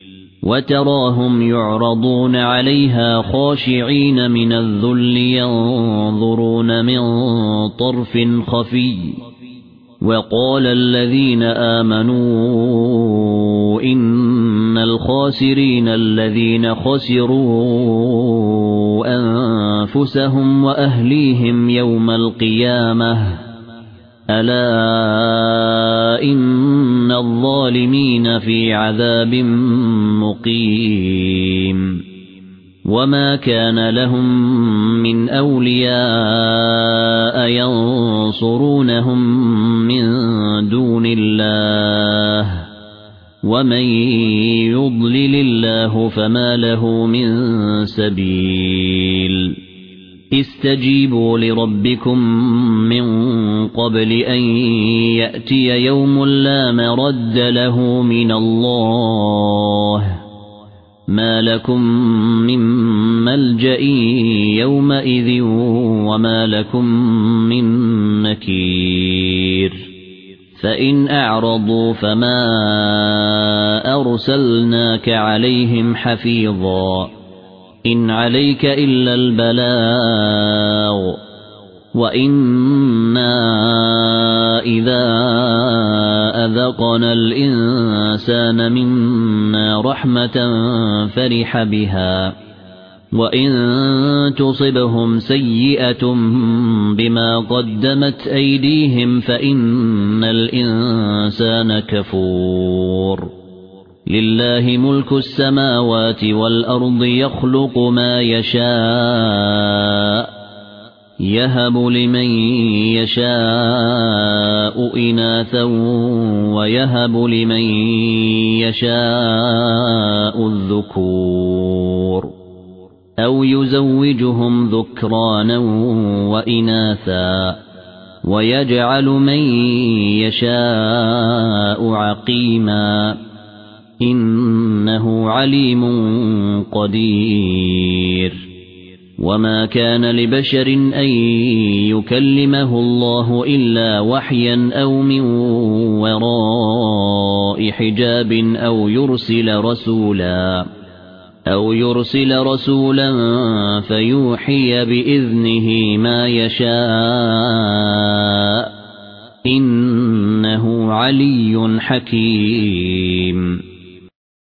وتراهم يعرضون عليها خاشعين من الذل ينظرون من طرف خفي وقال الذين آمنوا إن الخاسرين الذين خسروا أنفسهم وأهليهم يوم القيامة ألا إن الظالمين في عذاب مقيم وما كان لهم من أولياء ينصرونهم من دون الله ومن يضلل الله فما له من سبيل استجيبوا لربكم من قبل أن يأتي يوم لا مرد له من الله ما لكم من ملجأ يومئذ وما لكم من نكير فإن أعرضوا فما أرسلناك عليهم حفيظا إن عليك إلا البلاغ وإنا إذا أذقنا الإنسان منا رحمة فرح بها وإن تصبهم سيئة بما قدمت أيديهم فإن الإنسان كفور لله ملك السماوات والأرض يخلق ما يشاء يهب لمن يشاء إناثا ويهب لمن يشاء الذكور أو يزوجهم ذكرانا وإناثا ويجعل من يشاء عقيما إنه عليم قدير وما كان لبشر أن يكلمه الله إلا وحيا أو من وراء حجاب أو يرسل رسولا فيوحي بإذنه ما يشاء إنه علي حكيم